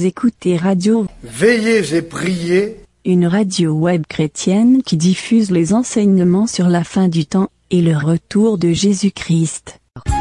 Vous écoutez Radio Veillez et priez, une radio web chrétienne qui diffuse les enseignements sur la fin du temps et le retour de Jésus-Christ.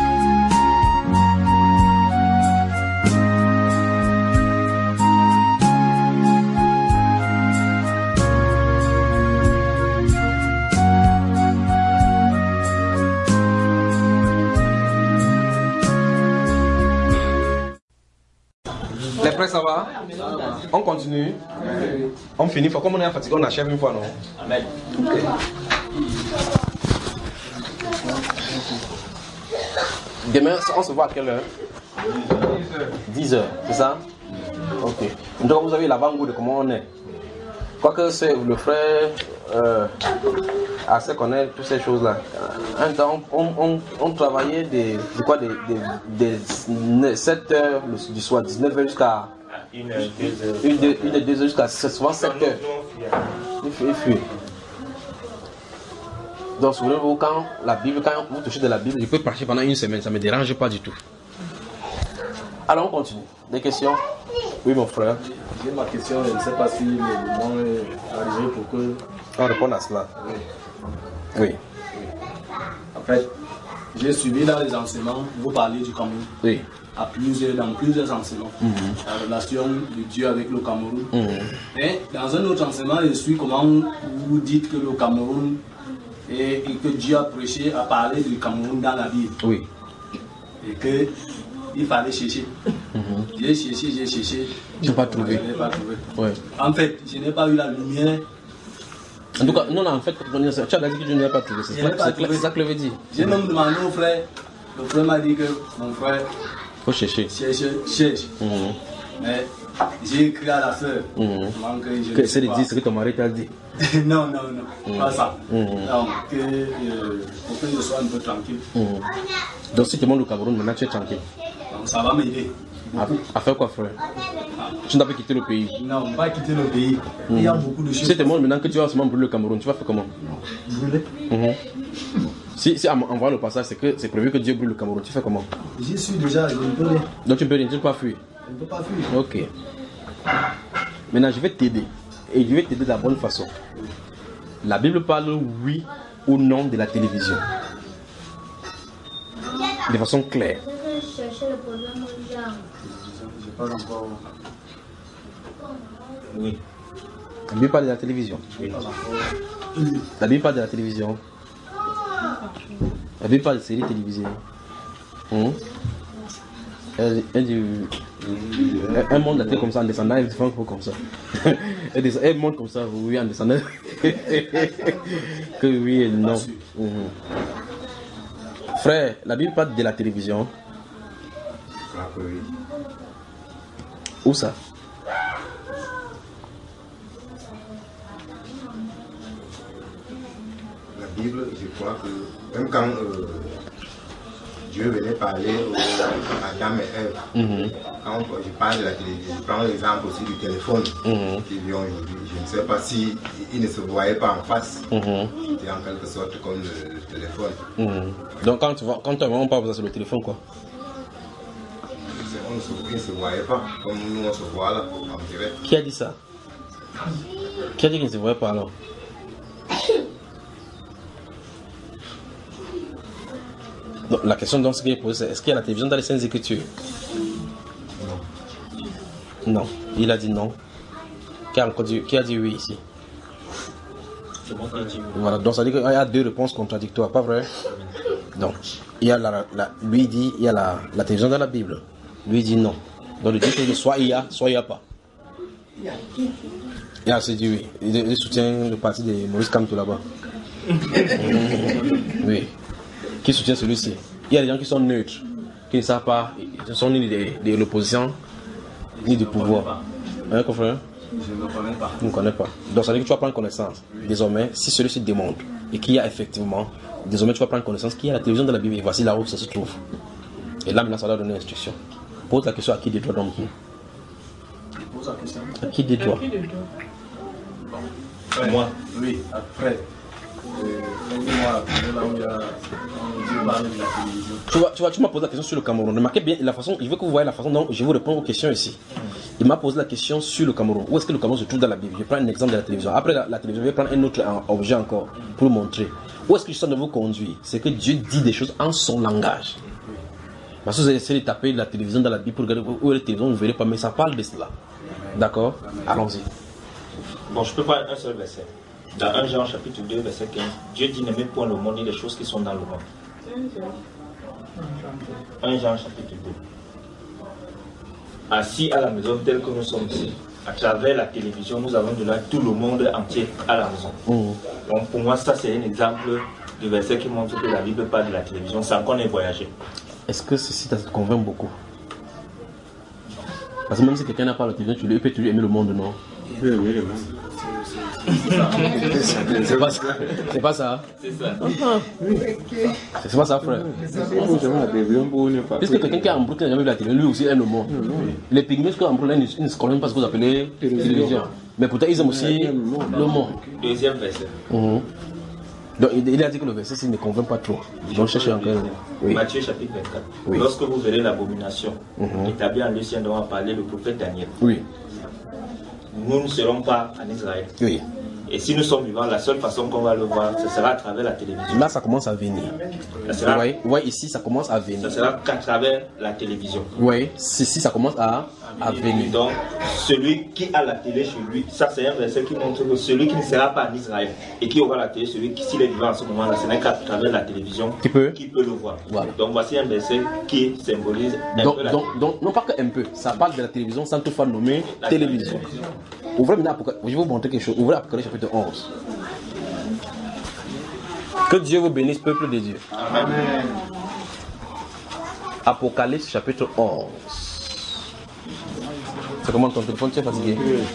Les frères, ça va? On continue? On finit une fois. Comme on est fatigué, on achève une fois, non? Amen. Okay. Demain, on se voit à quelle heure? 10 heures, c'est ça? Ok. Donc vous avez l'avant-goût de comment on est. Quoique c'est le frère assez connaît toutes ces choses-là. Un temps, on travaillait des 7 heures du soir, 19 heures jusqu'à 1 et 2 heures jusqu'à souvent 7 heures. Il fuit. Donc souvenez-vous, quand vous touchez de la Bible, je peux partir pendant une semaine, ça ne me dérange pas du tout. Alors on continue. Des questions? Oui mon frère. J'ai ma question, je ne sais pas si le moment est arrivé pour que... On réponde à cela. Oui. En fait, j'ai suivi dans les enseignements, vous parlez du Cameroun. Oui. Dans plusieurs enseignements. La relation de Dieu avec le Cameroun. Mais dans un autre enseignement, je suis comment vous dites que le Cameroun et que Dieu a parlé du Cameroun dans la Bible. Oui. Et que il fallait chercher. J'ai cherché. Je n'ai pas trouvé. Je n'ai pas trouvé. Ouais. En fait, je n'ai pas eu la lumière. En tout cas, non, en fait, tu as dit que je n'ai pas trouvé. C'est ça que je veux dire. J'ai même demandé au frère. Le frère m'a dit que mon frère. Il faut chercher. Cherche. Mais j'ai écrit à la sœur. C'est de dire ce que ton mari t'a dit. Non, pas ça. Donc, pour que je sois un peu tranquille. Donc, si tu montes au Cameroun, maintenant tu es tranquille. Donc, ça va m'aider. À faire quoi, frère? Tu n'as pas quitté le pays? Non, pas quitter le pays. Il y a beaucoup de choses. Si tu te montres maintenant que tu vas seulement brûler le Cameroun, tu vas faire comment? Brûler? Si en voyant le passage, c'est prévu que Dieu brûle le Cameroun, tu fais comment? J'y suis déjà, je ne peux rien. Donc tu ne peux rien, tu ne peux pas fuir? Je ne peux pas fuir. Ok. Maintenant, je vais t'aider. Et je vais t'aider de la bonne façon. La Bible parle oui ou non de la télévision. De façon claire. J'ai pas encore. Oui. La Bible parle de la télévision. Oui. La Bible parle de la télévision. La Bible parle de séries télévisées. Un monde là comme ça en descendant, elle fait un peu comme ça. Elle monte comme ça, oui, en descendant. Que oui et non. Frère, la Bible parle de la télévision. Où ça? La Bible, je crois que même quand Dieu venait parler à Adam et Ève, quand je parle de la télévision, je prends l'exemple aussi du téléphone qu'ils ont aujourd'hui. Je ne sais pas si ils ne se voyaient pas en face. C'était en quelque sorte comme le téléphone. Donc quand tu ne pas ça, c'est le téléphone quoi? Ils ne se voyaient pas comme nous on se voit là en direct. Qui a dit ça? Qui a dit qu'ils ne se voyaient pas alors? Donc, la question donc, ce qui est posée, c'est est-ce qu'il y a la télévision dans les Saintes Écritures? Non. Il a dit non. Qui a dit oui ici? Voilà, donc ça veut dire qu'il y a deux réponses contradictoires, pas vrai? Donc, il y a lui dit il y a la télévision dans la Bible. Lui dit non. Donc il dit que soit il y a pas. Il a dit oui. Il soutient le parti de Maurice Kamto là-bas. Oui. Qui soutient celui-ci. Il y a des gens qui sont neutres, qui ne savent pas, ils ne sont ni de l'opposition, ni du pouvoir. Hein, confrère? Je ne connais pas. Tu ne connais pas. Donc ça veut dire que tu vas prendre connaissance. Désormais, si celui-ci démontre et qu'il y a effectivement, désormais tu vas prendre connaissance qu'il y a la télévision de la Bible et voici là où ça se trouve. Et là maintenant ça va donner l'instruction. Pose la question à qui des droits d'homme. Pose la question. À qui des droits? Moi? Oui, après. Tu m'as posé la question sur le Cameroun. Remarquez bien la façon, je veux que vous voyez la façon dont je vous réponds aux questions ici. Il m'a posé la question sur le Cameroun. Où est-ce que le Cameroun se trouve dans la Bible? Je prends un exemple de la télévision. Après la télévision, je vais prendre un autre objet encore pour vous montrer. Où est-ce que je suis en train de vous conduire? C'est que Dieu dit des choses en son langage. Parce que vous essayez de taper la télévision dans la Bible pour regarder où est la télévision, vous ne verrez pas, mais ça parle de cela. D'accord? Allons-y. Bon, je peux prendre un seul verset. Dans 1 Jean chapitre 2, verset 15, Dieu dit n'aimez point le monde ni les choses qui sont dans le monde. 1 Jean chapitre 2. Assis à la maison telle que nous sommes ici, à travers la télévision, nous avons de là tout le monde entier à la maison. Donc pour moi, ça c'est un exemple de verset qui montre que la Bible parle de la télévision sans qu'on ait voyagé. Est-ce que ceci te convainc beaucoup? Parce que même si quelqu'un n'a pas la télévision, tu peux toujours aimer le monde, non? Oui, le monde. C'est pas ça. C'est pas ça. C'est ça. C'est pas ça, frère. Puisque quelqu'un qui est en Brooklyn n'a jamais vu la télévision, lui aussi aime le monde. Les pygmées qui sont en Brooklyn, ils ne se connaissent pas ce que vous appelez télévision. Mais pourtant, ils aiment aussi le monde. Deuxième verset. Donc, il a dit que le verset ne convainc pas trop. Donc, cherchez encore. Oui. Matthieu chapitre 24. Oui. Lorsque vous verrez l'abomination établie en Lucien dont a parlé le prophète Daniel, Oui. nous ne serons pas en Israël. Oui. Et si nous sommes vivants, la seule façon qu'on va le voir, ce sera à travers la télévision. Là, ça commence à venir. Vous voyez, ici, ça commence à venir. Ce sera qu'à travers la télévision. Oui, ici, ça commence à venir. Donc, celui qui a la télé chez lui, ça c'est un verset qui montre que celui qui ne sera pas en Israël et qui aura la télé, celui qui, s'il est vivant en ce moment-là, ce n'est qu'à travers la télévision qui peut le voir. Voilà. Donc, voici un verset qui symbolise un peu la télévision. Donc, non pas qu'un peu, ça parle de la télévision sans toutefois nommer télévision. Ouvrez maintenant Apocalypse, je vais vous montrer quelque chose. Ouvrez Apocalypse chapitre 11. Que Dieu vous bénisse, peuple de Dieu. Amen. Apocalypse chapitre 11. C'est comment ton téléphone, tu es fatigué?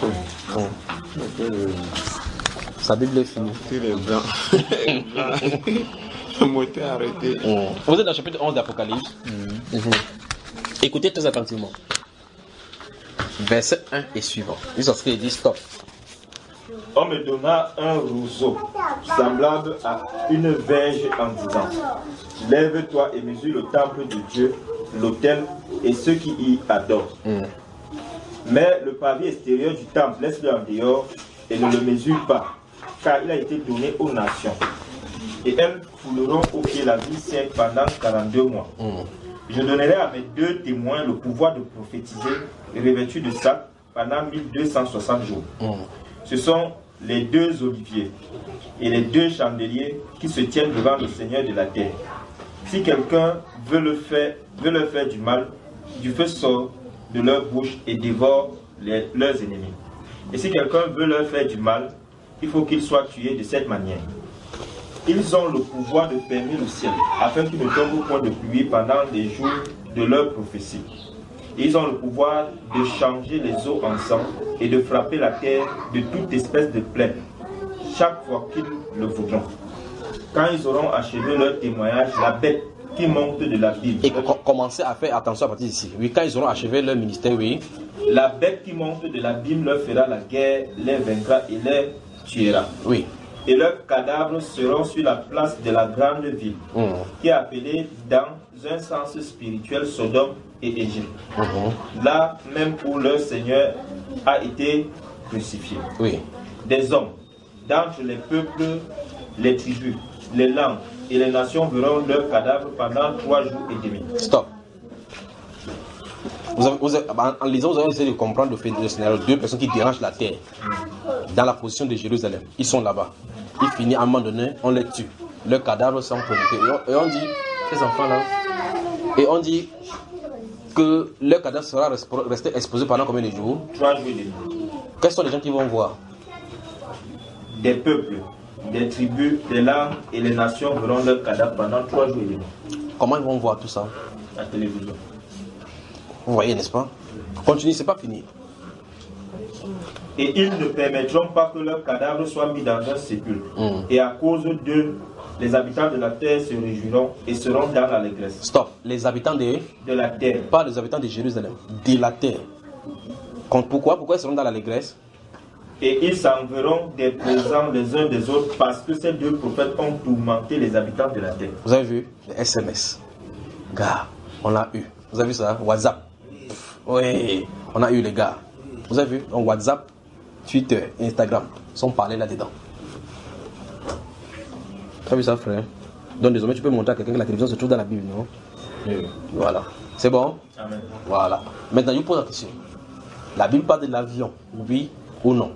Sa Bible est finie. Il est blanc. Le moteur arrêté. Vous êtes dans le chapitre 11 d'Apocalypse. Écoutez très attentivement. Verset 1 et suivant. Il dit stop. On me donna un roseau semblable à une verge en disant: lève-toi et mesure le temple de Dieu, l'autel et ceux qui y adorent. Mais le pavé extérieur du temple, laisse-le en dehors et ne le mesure pas, car il a été donné aux nations. Et elles fouleront au pied la vie sainte pendant 42 mois. Je donnerai à mes 2 témoins le pouvoir de prophétiser, revêtus de sac, pendant 1260 jours. Ce sont les 2 oliviers et les 2 chandeliers qui se tiennent devant le Seigneur de la terre. Si quelqu'un veut leur faire du mal, du feu sort de leur bouche et dévore leurs ennemis. Et si quelqu'un veut leur faire du mal, il faut qu'il soit tué de cette manière. Ils ont le pouvoir de fermer le ciel, afin qu'il ne tombe point de pluie pendant les jours de leur prophétie. Ils ont le pouvoir de changer les eaux en sang et de frapper la terre de toute espèce de plaie, chaque fois qu'ils le voudront. Quand ils auront achevé leur témoignage, la bête qui monte de l'abîme. Et commencez à faire attention à partir d'ici. Oui, quand ils auront achevé leur ministère, oui. La bête qui monte de l'abîme leur fera la guerre, les vaincra et les tuera. Oui. Et leurs cadavres seront sur la place de la grande ville, qui est appelée dans un sens spirituel Sodome et Égypte. Là même où leur Seigneur a été crucifié. Oui. Des hommes d'entre les peuples, les tribus, les langues et les nations verront leurs cadavres pendant 3 jours et demi. Stop. En lisant, vous avez essayé de comprendre le scénario. 2 personnes qui dérangent la terre dans la position de Jérusalem. Ils sont là-bas. Ils finissent à un moment donné, on les tue. Leurs cadavres sont provoqués. Et on dit, ces enfants-là, et on dit que leur cadavre sera resté exposé pendant combien de jours? 3 jours et demi. Quels sont les gens qui vont voir? Des peuples, des tribus, des langues et les nations verront leurs cadavres pendant 3 jours et demi. Comment ils vont voir tout ça? La télévision. Vous voyez, n'est-ce pas? Continue, c'est pas fini. Et ils ne permettront pas que leurs cadavres soient mis dans un sépulcre. Et à cause d'eux, les habitants de la terre se réjouiront et seront dans l'allégresse. Stop. Les habitants de la terre. Pas les habitants de Jérusalem, de la terre. Pourquoi ils seront dans l'allégresse? Et ils s'enverront des présents les uns des autres parce que ces deux prophètes ont tourmenté les habitants de la terre. Vous avez vu les SMS? Gars, on l'a eu. Vous avez vu ça? WhatsApp. Oui, on a eu les gars. Vous avez vu? Donc WhatsApp, Twitter, Instagram sont parlés là-dedans. Tu as vu ça, frère? Donc désormais, tu peux montrer à quelqu'un que la télévision se trouve dans la Bible, non? Oui. Voilà. C'est bon? Amen. Voilà. Maintenant, je vous pose la question. La Bible parle de l'avion, oui ou non?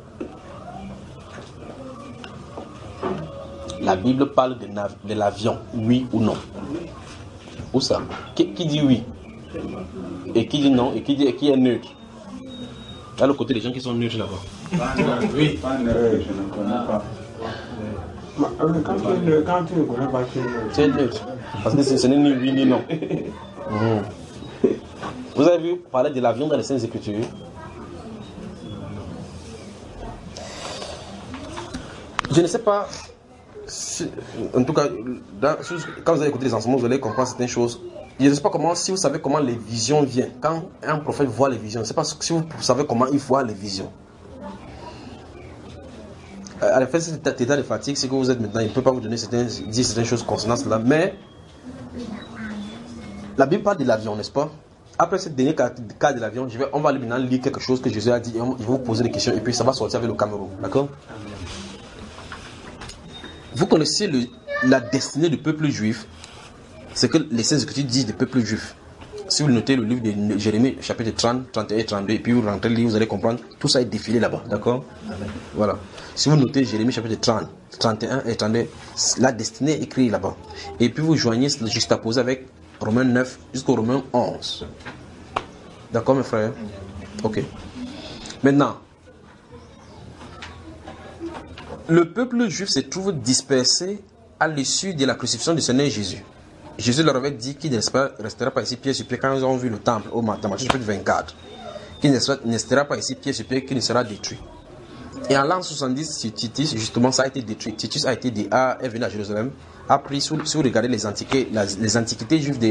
La Bible parle de l'avion, oui ou non? Où ça? Qui dit oui? Et qui dit non? Et qui est neutre? Là, le côté des gens qui sont neutres là-bas. Oui, pas neutre, je ne connais pas. Quand tu ne connais pas, C'est neutre. Parce que ce n'est ni oui ni non. Vous avez vu parler de l'avion dans les Saintes Écritures? Je ne sais pas. En tout cas, quand vous allez écouter les enseignements, vous allez comprendre certaines choses. Je ne sais pas comment, si vous savez comment les visions viennent. Quand un prophète voit les visions, je ne sais pas si vous savez comment il voit les visions. À la fin de cet état de fatigue, c'est que vous êtes maintenant, il ne peut pas vous donner dire certaines choses concernant cela. Mais la Bible parle de l'avion, n'est-ce pas? Après ce dernier cas de l'avion, on va maintenant lire quelque chose que Jésus a dit. Et je vais vous poser des questions et puis ça va sortir avec le Cameroun. D'accord? Vous connaissez la destinée du peuple juif, c'est que les Saintes Écritures disent du peuple juif. Si vous notez le livre de Jérémie, chapitre 30, 31 et 32, et puis vous rentrez le livre, vous allez comprendre, tout ça est défilé là-bas, d'accord? Voilà. Si vous notez Jérémie, chapitre 30, 31 et 32, la destinée est écrite là-bas. Et puis vous joignez, juxtaposé avec Romains 9 jusqu'au Romains 11. D'accord, mes frères? Ok. Maintenant, le peuple juif se trouve dispersé à l'issue de la crucifixion du Seigneur Jésus. Jésus leur avait dit qu'il ne restera pas ici pied sur pied quand ils ont vu le temple au Matthieu chapitre 24. Qu'il ne restera pas ici pied sur pied, qu'il ne sera détruit. Et en l'an 70, Titus, justement, ça a été détruit. Titus est venu à Jérusalem, a pris, si vous regardez les antiquités juives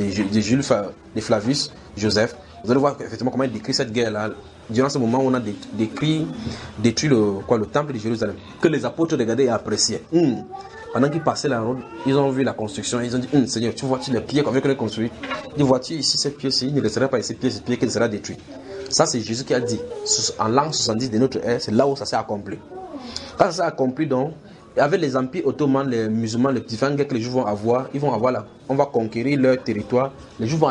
de Flavius Joseph, vous allez voir effectivement comment il décrit cette guerre-là. Durant ce moment, on a détruit le temple de Jérusalem, que les apôtres regardaient et appréciaient. Pendant qu'ils passaient la route, ils ont vu la construction, ils ont dit, Seigneur, tu vois-tu les pieds qu'on veut construire? Ils disent, vois-tu ici cette pièce-ci, il ne restera pas ici pied sur pied, qu'il sera détruit. Ça, c'est Jésus qui a dit. En l'an 70 de notre ère, c'est là où ça s'est accompli. Quand ça s'est accompli, donc, avec les empires ottomans, les musulmans, les petits guerres que les Juifs vont avoir, on va conquérir leur territoire. Les Juifs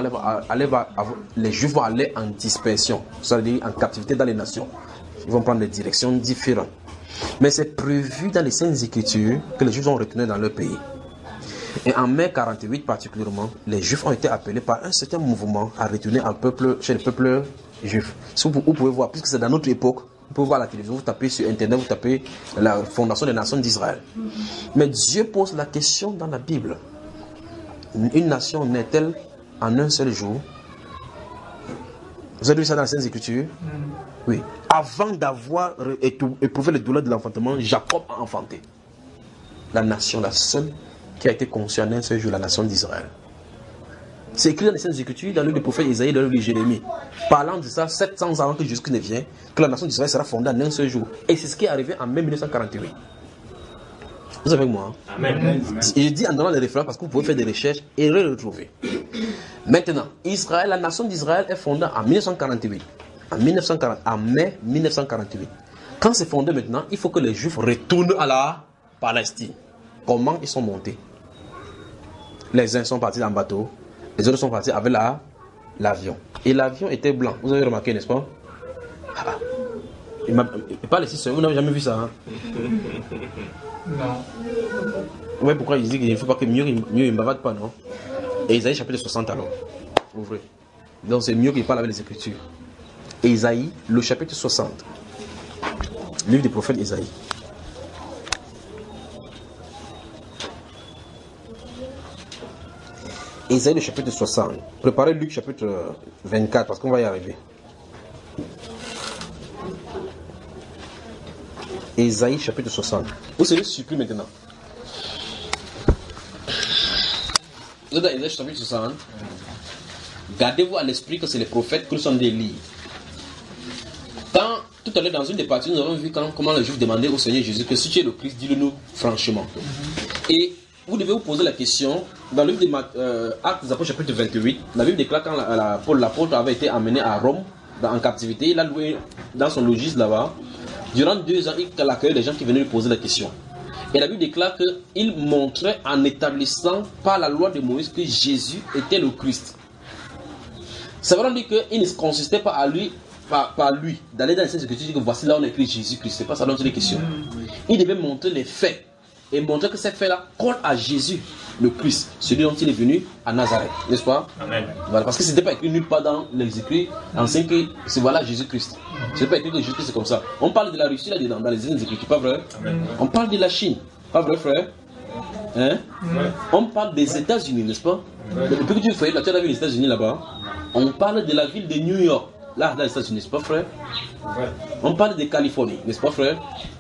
vont aller en dispersion, c'est-à-dire en captivité dans les nations. Ils vont prendre des directions différentes. Mais c'est prévu dans les Saintes Écritures que les Juifs vont retourner dans leur pays. Et en mai 48 particulièrement, les Juifs ont été appelés par un certain mouvement à retourner chez le peuple juif. Si vous pouvez voir, puisque c'est dans notre époque, vous pouvez voir la télévision, vous tapez sur internet, vous tapez la fondation des nations d'Israël. Mais Dieu pose la question dans la Bible. Une nation naît-elle en un seul jour? Vous avez vu ça dans les Saintes Écritures? Oui. Avant d'avoir éprouvé les douleurs de l'enfantement, Jacob a enfanté. La nation, la seule qui a été conçue en un seul jour, la nation d'Israël. C'est écrit dans les Saintes Écritures, dans le livre du prophète Isaïe, dans le livre de Jérémie. Parlant de ça, 700 ans avant que Jésus ne vienne, que la nation d'Israël sera fondée en un seul jour. Et c'est ce qui est arrivé en mai 1948. Vous êtes avec moi? Amen. Et je dis en donnant les références parce que vous pouvez faire des recherches et les retrouver. Maintenant, Israël, la nation d'Israël est fondée en 1948. En mai 1948. Quand c'est fondé maintenant, il faut que les Juifs retournent à la Palestine. Comment ils sont montés? Les uns sont partis en bateau, les autres sont partis avec l'avion. Et l'avion était blanc. Vous avez remarqué, n'est-ce pas? Il parle ici, vous n'avez jamais vu ça, hein? Non. Ouais, pourquoi il dit qu'il ne faut pas que mieux il ne bavade pas, non? Et Isaïe chapitre 60 alors. Ouvrez. Donc c'est mieux qu'il parle avec les Écritures. Et Isaïe, le chapitre 60. Livre du prophète Isaïe. Isaïe, le chapitre 60. Préparez Luc chapitre 24 parce qu'on va y arriver. Isaïe chapitre 60. Vous serez surpris maintenant. Vous êtes dans Isaïe chapitre 60. Gardez-vous à l'esprit que c'est les prophètes que nous sommes des livres. Quand tout à l'heure, dans une des parties, nous avons vu comment les Juifs demandaient au Seigneur Jésus que si tu es le Christ, dis-le-nous franchement. Et vous devez vous poser la question, dans le livre des Actes des Apôtres, chapitre 28, la Bible déclare quand Paul l'apôtre avait été amené à Rome, en captivité, il a loué dans son logis là-bas. Durant 2 ans, il accueillait les gens qui venaient lui poser la question. Et la Bible déclare qu'il montrait en établissant par la loi de Moïse que Jésus était le Christ. Ça veut dire qu'il ne consistait pas à lui, par lui, d'aller dans les Saintes Écritures et dire que voici là on a écrit Jésus-Christ. C'est pas ça dont il est question. Il devait montrer les faits et montrer que ces faits-là collent à Jésus, le Christ, celui dont il est venu à Nazareth, n'est-ce pas? Amen. Voilà, parce que ce n'était pas écrit nulle part dans les écrits anciens que c'est voilà Jésus-Christ. Ce n'est pas écrit que Jésus-Christ c'est comme ça. On parle de la Russie là-dedans, dans les Écritures, pas vrai? Amen. On parle de la Chine, pas vrai frère? Hein? Ouais. On parle des États-Unis, n'est-ce pas? Ouais. Depuis que tu fais, là, tu as vu les États-Unis là-bas. On parle de la ville de New York, là, dans les États-Unis, n'est-ce pas frère? Ouais. On parle de Californie, n'est-ce pas frère?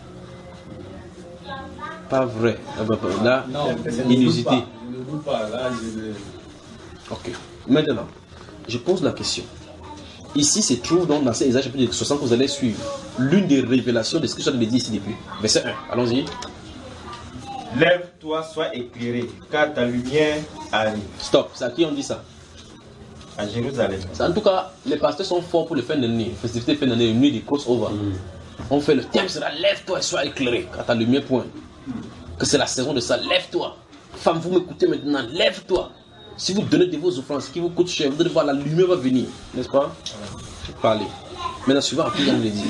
Pas vrai. Là, inusité. Je ne doute pas. Là, ok. Maintenant, je pose la question. Ici, se trouve donc dans ces Isaïe chapitre 60 que vous allez suivre l'une des révélations de ce que je vous dit ici depuis. Verset 1. Allons-y. Lève-toi, sois éclairé, car ta lumière arrive. Stop. C'est à qui on dit ça? À Jérusalem. En tout cas, les pasteurs sont forts pour le fin d'année. Festivité fin d'année, nuit des crossover. On fait le thème sera lève-toi et sois éclairé, car ta lumière pointe. Que c'est la saison de ça, lève-toi. Femme, vous m'écoutez maintenant, lève-toi. Si vous donnez de vos offrances qui vous coûtent cher, vous allez voir, la lumière va venir, n'est-ce pas? Je vais parler. Maintenant, suivant, après, on le dit.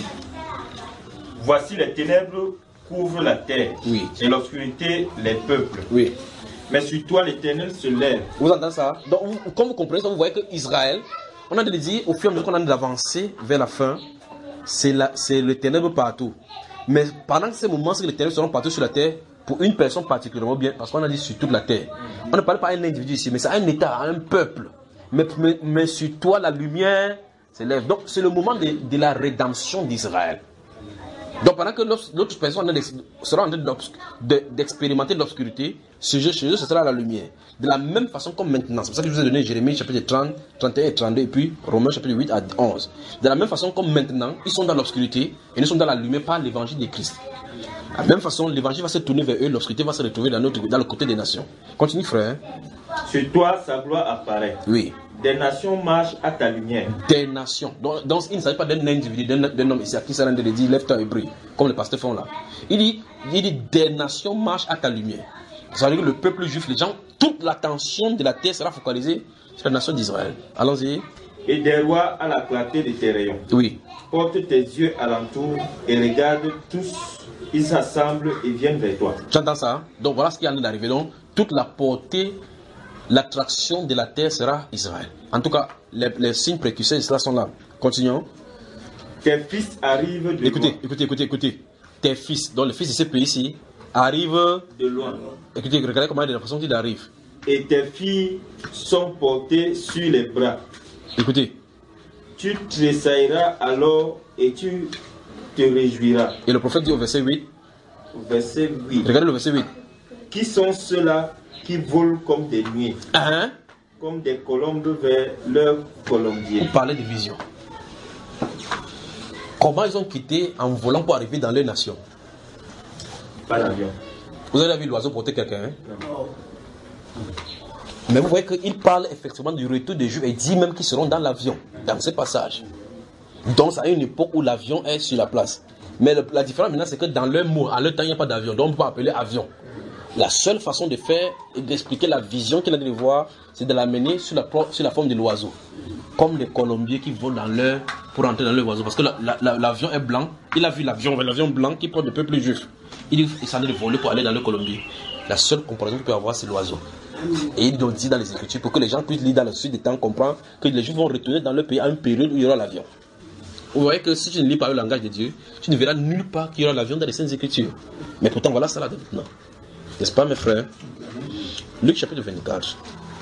Voici les ténèbres couvrent la terre, oui, et l'obscurité les peuples. Oui. Mais sur toi, l'Éternel se lève. Vous entendez ça? Donc, comme vous comprenez, vous voyez que Israël, on a dit, au fur et à mesure qu'on a d'avancer vers la fin, c'est le ténèbre partout. Mais pendant ces moments, c'est que les ténèbres seront partout sur la terre, pour une personne particulièrement bien, parce qu'on a dit sur toute la terre. On ne parle pas à un individu ici, mais c'est à un État, à un peuple. Mais sur toi, la lumière s'élève. Donc, c'est le moment de la rédemption d'Israël. Donc, pendant que l'autre personne sera en train d'expérimenter l'obscurité, chez eux, ce sera la lumière. De la même façon comme maintenant. C'est pour ça que je vous ai donné Jérémie chapitre 30, 31 et 32, et puis Romains chapitre 8 à 11. De la même façon comme maintenant, ils sont dans l'obscurité, et nous sommes dans la lumière par l'évangile de Christ. De la même façon, l'évangile va se tourner vers eux, l'obscurité va se retrouver dans le côté des nations. Continue, frère. Sur toi, sa gloire apparaît. Oui. Des nations marchent à ta lumière. Des nations. Donc il ne s'agit pas d'un individu, d'un homme ici à qui ça rend de dire lève-toi et brille, comme les pasteurs font là. Il dit des nations marchent à ta lumière. Ça veut dire que le peuple juif, les gens, toute l'attention de la terre sera focalisée sur la nation d'Israël. Allons-y. Et des rois à la clarté de tes rayons. Oui. Porte tes yeux alentour et regarde tous. Ils s'assemblent et viennent vers toi. J'entends ça. Donc voilà ce qui est en train d'arriver. Donc toute la portée, l'attraction de la terre sera Israël. En tout cas, les signes précurseurs de cela sont là. Continuons. Tes fils arrivent de loin. Écoutez. Tes fils, donc les fils de ce pays-ci, arrivent de loin. Écoutez, regardez comment de la façon qu'ils arrivent. Et tes filles sont portées sur les bras. Écoutez. Tu tressailleras alors et tu te réjouiras. Et le prophète dit au verset 8. Verset 8. Regardez le verset 8. Qui sont ceux-là qui volent comme des nuées, comme des colombes vers leur colombier. Vous parlez de vision. Comment ils ont quitté en volant pour arriver dans leur nation? Pas d'avion. Vous avez vu l'oiseau porter quelqu'un, Non. Mais vous voyez qu'il parle effectivement du retour des Juifs et dit même qu'ils seront dans l'avion, dans ce passage. Donc, c'est à une époque où l'avion est sur la place. Mais la différence maintenant, c'est que dans leur mot, à leur temps, il n'y a pas d'avion. Donc, on peut pas appeler avion. La seule façon de faire et d'expliquer la vision qu'il a de voir, c'est de l'amener sur la forme de l'oiseau. Comme les colombiers qui volent pour entrer dans leur oiseau. Parce que l'avion est blanc. Il a vu l'avion blanc qui porte le peuple juif. Il s'en est de voler pour aller dans le colombier. La seule comparaison qu'il peut avoir, c'est l'oiseau. Et il dit dans les Écritures, pour que les gens puissent lire dans la suite des temps, comprendre que les Juifs vont retourner dans leur pays à une période où il y aura l'avion. Vous voyez que si tu ne lis pas le langage de Dieu, tu ne verras nulle part qu'il y aura l'avion dans les Saintes Écritures. Mais pourtant, voilà ça là de maintenant. N'est-ce pas, mes frères? Luc chapitre 24.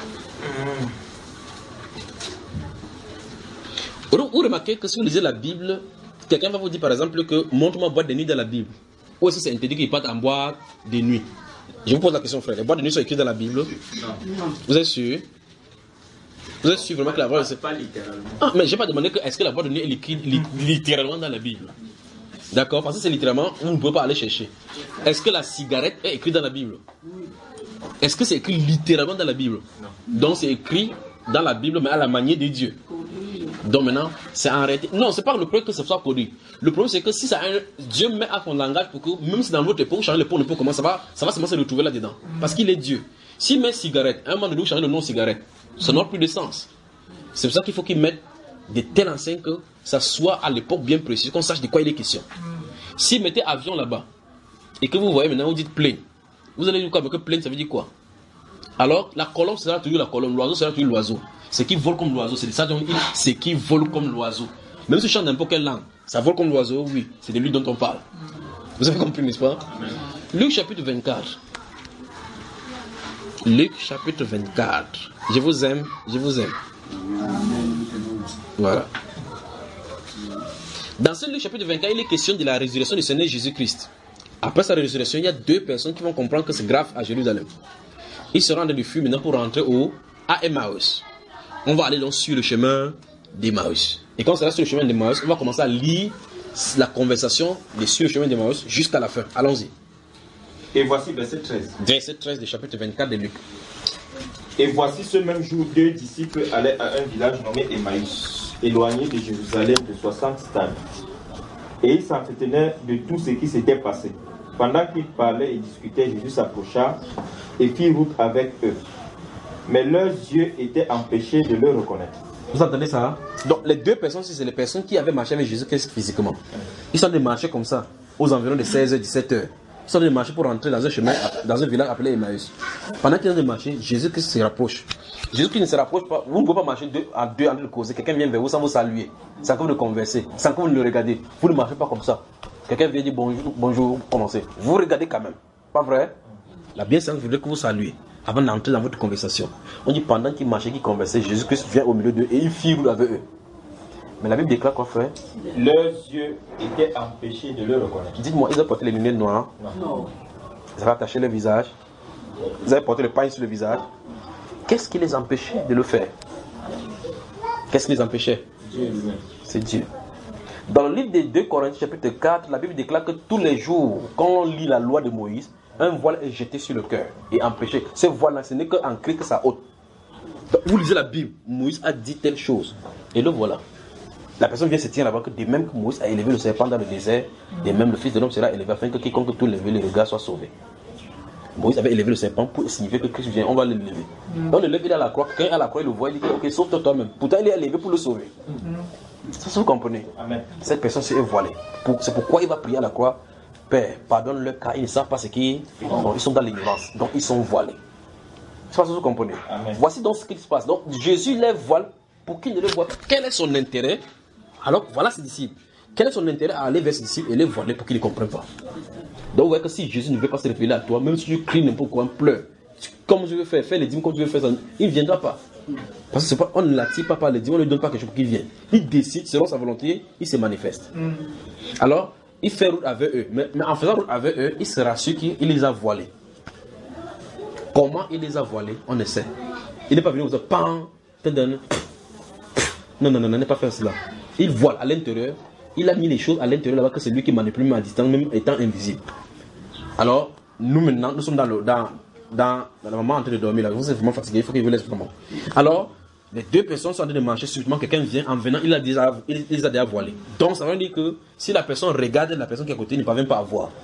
Vous remarquez que si vous lisez la Bible, quelqu'un va vous dire par exemple que montre-moi boîte de nuit dans la Bible. Ou si c'est interdit qu'il parte en boîte de nuit. Je vous pose la question, frère. Les boîtes de nuit sont écrites dans la Bible? Non. Vous êtes sûr? Vous êtes sûr vraiment que la boîte... Pas littéralement. Ah, mais je n'ai pas demandé que est-ce que la boîte de nuit est écrite littéralement dans la Bible. D'accord? Parce que c'est littéralement, vous ne pouvez pas aller chercher. Est-ce que la cigarette est écrite dans la Bible? Est-ce que c'est écrit littéralement dans la Bible? Non. Donc c'est écrit dans la Bible, mais à la manière de Dieu. Donc maintenant, c'est en réalité. Non, c'est pas le problème que ce soit produit. Le problème, c'est que si ça Dieu met à son langage pour que, même si dans votre époque, vous changez le pot, comment ça va seulement se retrouver là-dedans. Parce qu'il est Dieu. S'il met cigarette, à un moment donné, vous changez le nom cigarette, ça n'aura plus de sens. C'est pour ça qu'il faut qu'il mette des tels enseignes que ça soit à l'époque bien précis, qu'on sache de quoi il est question. S'il mettait avion là-bas, et que vous voyez maintenant, vous dites plane, vous allez dire quoi? Mais que plane, ça veut dire quoi? Alors, la colombe sera toujours la colombe, l'oiseau sera toujours l'oiseau. Ce qui vole comme l'oiseau, c'est ça dont il ce qui vole comme l'oiseau. Même si je chante n'importe quelle langue, ça vole comme l'oiseau, oui, c'est de lui dont on parle. Vous avez compris, n'est-ce pas? Luc chapitre 24. Luc chapitre 24. Je vous aime, je vous aime. Voilà. Dans ce Luc chapitre 24, il est question de la résurrection du Seigneur Jésus-Christ. Après sa résurrection, il y a deux personnes qui vont comprendre que c'est grave à Jérusalem. Ils se rendent du feu maintenant pour rentrer à Emmaüs. On va aller donc sur le chemin d'Emmaüs. Et quand on sera sur le chemin d'Emmaüs, on va commencer à lire la conversation sur le chemin d'Emmaüs jusqu'à la fin. Allons-y. Et voici verset 13. Verset 13 du chapitre 24 de Luc. Et voici ce même jour, 2 disciples allaient à un village nommé Emmaüs, éloigné de Jérusalem de 60 stades. Et ils s'entretenaient de tout ce qui s'était passé. Pendant qu'ils parlaient et discutaient, Jésus s'approcha et fit route avec eux. Mais leurs yeux étaient empêchés de le reconnaître. Vous entendez ça? Donc les deux personnes, c'est les personnes qui avaient marché avec Jésus physiquement. Ils sont de marcher comme ça, aux environs de 16h, 17h. Ils sont de marcher pour rentrer dans un chemin, dans un village appelé Emmaüs. Pendant qu'ils sont de marcher, Jésus-Christ se rapproche. Jésus-Christ ne se rapproche pas. Vous ne pouvez pas marcher deux en train de causer. Quelqu'un vient vers vous sans vous saluer, sans que vous le conversez, sans que vous le regardez. Vous ne marchez pas comme ça. Quelqu'un vient dire bonjour, bonjour, commencez. Vous regardez quand même. Pas vrai? La bienséance voudrait que vous saluez avant d'entrer dans votre conversation. On dit pendant qu'ils marchaient, qu'ils conversaient, Jésus-Christ vient au milieu d'eux et il fit route avec eux. Mais la Bible déclare quoi, frère? Leurs yeux étaient empêchés de le reconnaître. Dites-moi, ils ont porté les lunettes noires? Non. Ils avaient attaché le visage? Ils avaient porté le pagne sur le visage? Qu'est-ce qui les empêchait de le faire? Qu'est-ce qui les empêchait? Dieu lui-même. C'est Dieu. Dans le livre des 2 Corinthiens chapitre 4, la Bible déclare que tous les jours, quand on lit la loi de Moïse, un voile est jeté sur le cœur et empêché. Ce voile-là, ce n'est qu'en Christ que ça ôte. Donc, vous lisez la Bible, Moïse a dit telle chose. Et le voilà. La personne vient se tenir là-bas que de même que Moïse a élevé le serpent dans le désert, de même le Fils de l'homme sera élevé afin que quiconque tout lever les regards soit sauvé. Moïse avait élevé le serpent pour signifier que Christ vient, on va le lever. On le lève, il est à la croix. Quand il est à la croix, il le voit, il dit ok, sauve-toi toi-même. Pourtant, il est élevé pour le sauver. Ça, vous comprenez? Amen. Cette personne s'est voilée. C'est pourquoi il va prier à la croix. Père, pardonne-leur car ils ne savent pas ce qu'ils font. Ils sont dans l'ignorance. Donc ils sont voilés. C'est ça que vous comprenez? Amen. Voici donc ce qui se passe. Donc Jésus les voile pour qu'ils ne le voient pas. Quel est son intérêt? Alors voilà ses disciples. Quel est son intérêt à aller vers ses disciples et les voiler pour qu'ils ne comprennent pas? Donc vous voyez que si Jésus ne veut pas se révéler à toi, même si tu cries n'importe quoi, pleure, comme je veux faire, fais les dîmes comme tu veux faire, il ne viendra pas. Parce que on ne l'attire pas par les dîmes, on ne lui donne pas quelque chose pour qu'il vienne. Il décide, selon sa volonté, il se manifeste. Alors, il fait route avec eux. Mais en faisant route avec eux, il se rassure qu'il les a voilés. Comment il les a voilés? On ne sait. Il n'est pas venu vous dire, pan, non, n'est pas faire cela. Il voile à l'intérieur. Il a mis les choses à l'intérieur là-bas que c'est lui qui manipule même à distance, même étant invisible. Alors, nous maintenant, nous sommes dans la maman en train de dormir là. Vous êtes vraiment fatigué, il faut qu'il vous laisse vraiment. Alors, les deux personnes sont en train de marcher, subitement quelqu'un vient, en venant, il les a déjà voilés. Donc, ça veut dire que si la personne regarde la personne qui est à côté, il ne parvient pas à voir.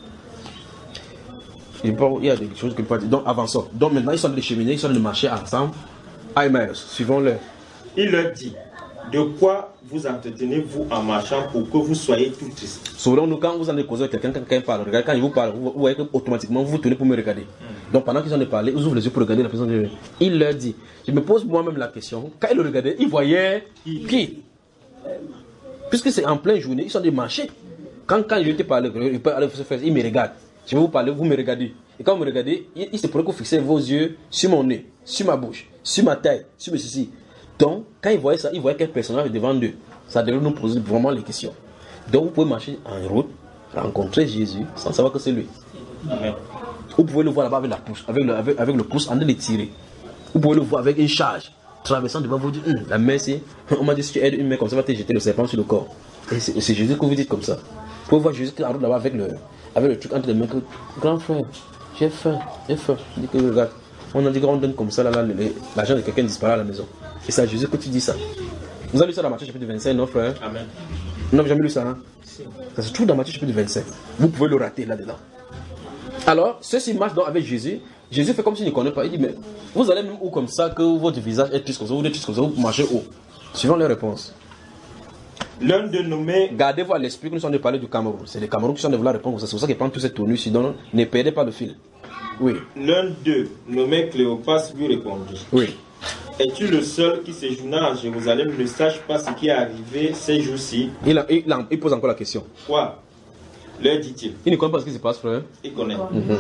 Il y a des choses qu'il ne peut pas dire. Donc, avançons. Donc, maintenant, ils sont en train de cheminer, ils sont en train de marcher ensemble. À Emmaüs, suivons-le. Il leur dit, de quoi vous entretenez-vous en marchant pour que vous soyez tout tristes? Selon nous, quand vous en causez avec quelqu'un, quand quelqu'un parle, regardez, quand il vous parle, vous voyez qu'automatiquement vous vous tournez pour me regarder. Donc pendant qu'ils ont parlé, ils ouvrent les yeux pour regarder la personne. Il leur dit, je me pose moi-même la question, quand il le regardait, il voyait qui? Puisque c'est en pleine journée, ils sont des marchés. Quand je te parle, il peut aller se faire, il me regarde. Je vais vous parler, vous me regardez. Et quand vous me regardez, il se pourrait que vous fixez vos yeux sur mon nez, sur ma bouche, sur ma taille, sur mes ceci. Donc, quand ils voyaient ça, ils voyaient quel personnage devant eux. Ça devait nous poser vraiment les questions. Donc, vous pouvez marcher en route, rencontrer Jésus, sans savoir que c'est lui. Amen. Vous pouvez le voir là-bas avec la pouce, avec le pouce en train de tirer. Vous pouvez le voir avec une charge, traversant devant vous, dire, la main c'est, on m'a dit si tu aides une main comme ça, va te jeter le serpent sur le corps. Et c'est Jésus que vous dites comme ça. Vous pouvez voir Jésus qui arrive là-bas avec le truc entre les mains. Grand frère, j'ai faim. Il dit que regarde, on a dit qu'on donne comme ça, l'argent de quelqu'un disparaît à la maison. Et c'est à Jésus que tu dis ça. Vous avez lu ça dans Matthieu chapitre 25, non frère? Amen. Vous n'avez jamais lu ça, hein? Ça se trouve dans Matthieu chapitre 25. Vous pouvez le rater là-dedans. Alors, ceux-ci marchent donc avec Jésus. Jésus fait comme s'il ne connaît pas. Il dit, mais vous allez même où comme ça que votre visage est triste comme ça, vous êtes triste comme ça, vous marchez où? Suivant les réponses. L'un de nommé. Gardez-vous à l'esprit que nous sommes de parler du Cameroun. C'est les Cameroun qui sont de vouloir répondre. C'est pour ça qu'ils prennent toute cette tournure. Sinon, ne perdez pas le fil. Oui. L'un d'eux, nommé Cléopas, lui répondit. Oui. Es-tu le seul qui séjourna à Jérusalem ne sache pas ce qui est arrivé ces jours-ci? Il pose encore la question. Quoi? Leur dit-il. Il ne connaît pas ce qui se passe, frère. Il connaît.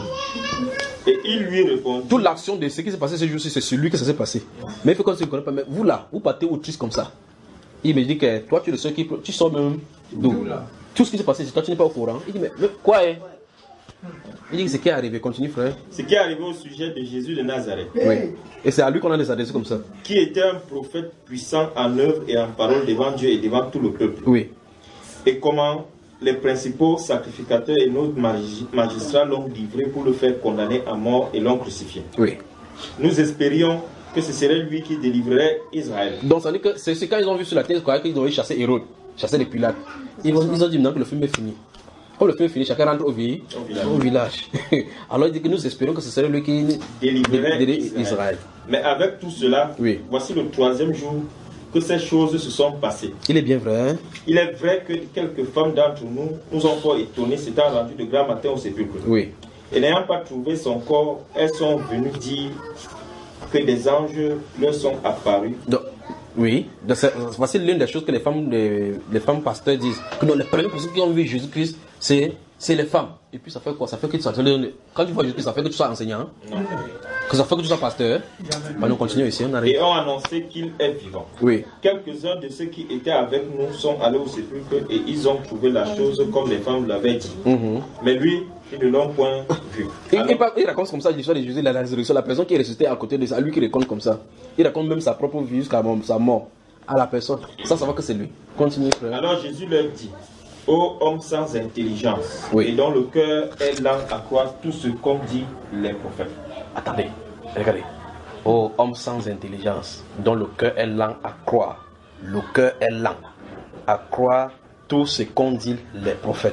Et il lui répond. Toute l'action de ce qui s'est passé ces jours-ci, c'est sur lui que ça s'est passé. Mais il fait comme s'il ne connaît pas. Mais vous là, vous partez au triste comme ça. Il me dit que toi, tu es le seul qui. Tu sors même d'où? Tout ce qui s'est passé, c'est toi, tu n'es pas au courant. Il dit, mais quoi est? Il dit que ce qui est arrivé, continue frère. Ce qui est arrivé au sujet de Jésus de Nazareth. Oui. Et c'est à lui qu'on a des adresses comme ça. Qui était un prophète puissant en œuvre et en parole devant Dieu et devant tout le peuple. Oui. Et comment les principaux sacrificateurs et nos magistrats l'ont livré pour le faire condamner à mort et l'ont crucifié. Oui. Nous espérions que ce serait lui qui délivrerait Israël. Donc ça veut dire que c'est quand ils ont vu sur la terre qu'ils ont chassé Hérode, chassé les Pilates. Ils ont dit maintenant que le film est fini. Quand le film est fini, chacun rentre au village. Alors il dit que nous espérons que ce serait lui qui délivrerait Israël. Mais avec tout cela, oui. Voici le 3e jour que ces choses se sont passées. Il est bien vrai. Hein? Il est vrai que quelques femmes d'entre nous ont fort étonnés s'étant rendues de grand matin au sépulcre. Oui. Et n'ayant pas trouvé son corps, elles sont venues dire que des anges leur sont apparus. Donc, oui, voici l'une des choses que les femmes pasteurs disent. Que non, les premières personnes qui ont vu Jésus-Christ, c'est les femmes. Et puis ça fait quoi? Ça fait que quand tu vois Jésus-Christ, ça fait que tu sois enseignant. Non. Que ça fait que tu sois pasteur. Bah, nous continuons ici, on arrive. Et ont annoncé qu'il est vivant. Oui. Quelques-uns de ceux qui étaient avec nous sont allés au sépulcre et ils ont trouvé la chose comme les femmes l'avaient dit. Mais lui, ils ne l'ont point vu. Il raconte comme ça l'histoire de Jésus, la résurrection, la personne qui est ressuscitée à côté de ça, lui qui raconte comme ça. Il raconte même sa propre vie jusqu'à sa mort à la personne. Ça va que c'est lui. Continue, frère. Alors Jésus leur dit, ô homme sans intelligence, oui. Et dont le cœur est lent à croire tout ce qu'ont dit les prophètes. Attendez, regardez. Ô homme sans intelligence, dont le cœur est lent à croire. Le cœur est lent à croire tout ce qu'ont dit les prophètes.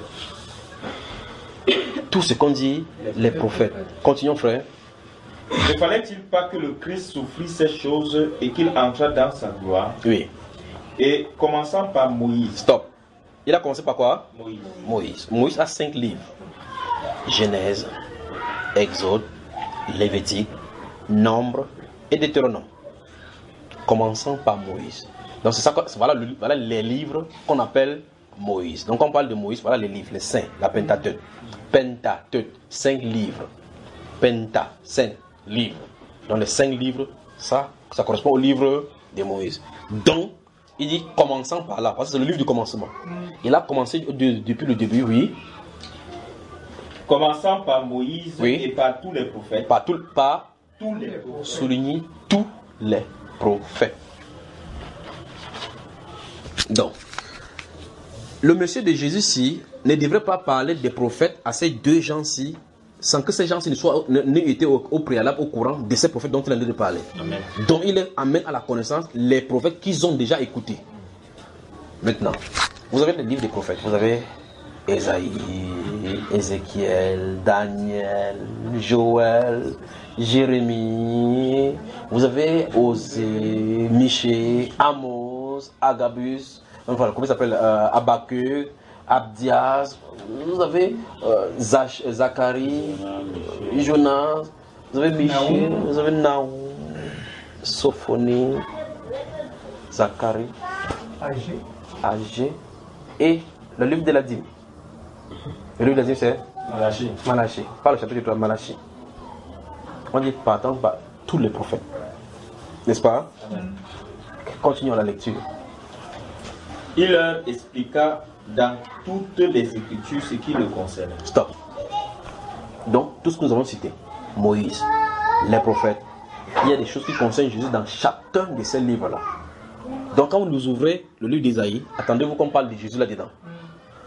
Tout ce qu'ont dit les prophètes. Continuons, frère. Ne fallait-il pas que le Christ souffrit ces choses et qu'il entrât dans sa gloire? Oui. Et commençant par Moïse. Stop. Il a commencé par quoi? Moïse. Moïse a 5 livres. Genèse, Exode, Lévitique, Nombre et Deutéronome. Commençant par Moïse. Donc c'est ça, voilà les livres qu'on appelle Moïse. Donc quand on parle de Moïse, voilà les livres, les 5, la Pentateuque. Pentateuque, 5 livres. Penta, 5 livres. Donc les 5 livres, ça correspond au livre de Moïse. Donc, il dit commençant par là, parce que c'est le livre du commencement. Il a commencé depuis le début, oui. Commençant par Moïse, oui. Et par tous les prophètes. Par tous les prophètes. Souligner tous les prophètes. Donc, le monsieur de Jésus-ci ne devrait pas parler des prophètes à ces deux gens-ci sans que ces gens-ci n'aient été au préalable au courant de ces prophètes dont il a de parler. Amen. Donc il les amène à la connaissance les prophètes qu'ils ont déjà écoutés. Maintenant, vous avez les livres des prophètes. Vous avez Ésaïe, Ézéchiel, Daniel, Joël, Jérémie. Vous avez Osée, Michée, Amos, Agabus. Enfin, comment il s'appelle? Habakkuk, Abdias. Vous avez Zacharie, Jonas. Vous avez Michée, vous avez Naoum, Sophonie, Zacharie, Agé et le livre de la dîme. Le livre de la dîme c'est Malachie. Pas le chapitre 3, Malachie. On dit partant par tous les prophètes. N'est-ce pas? Continuons la lecture. Il leur expliqua dans toutes les Écritures ce qui le concerne. Stop. Donc, tout ce que nous avons cité, Moïse, les prophètes, il y a des choses qui concernent Jésus dans chacun de ces livres-là. Donc, quand vous nous ouvrez le livre d'Ésaïe, attendez-vous qu'on parle de Jésus là-dedans.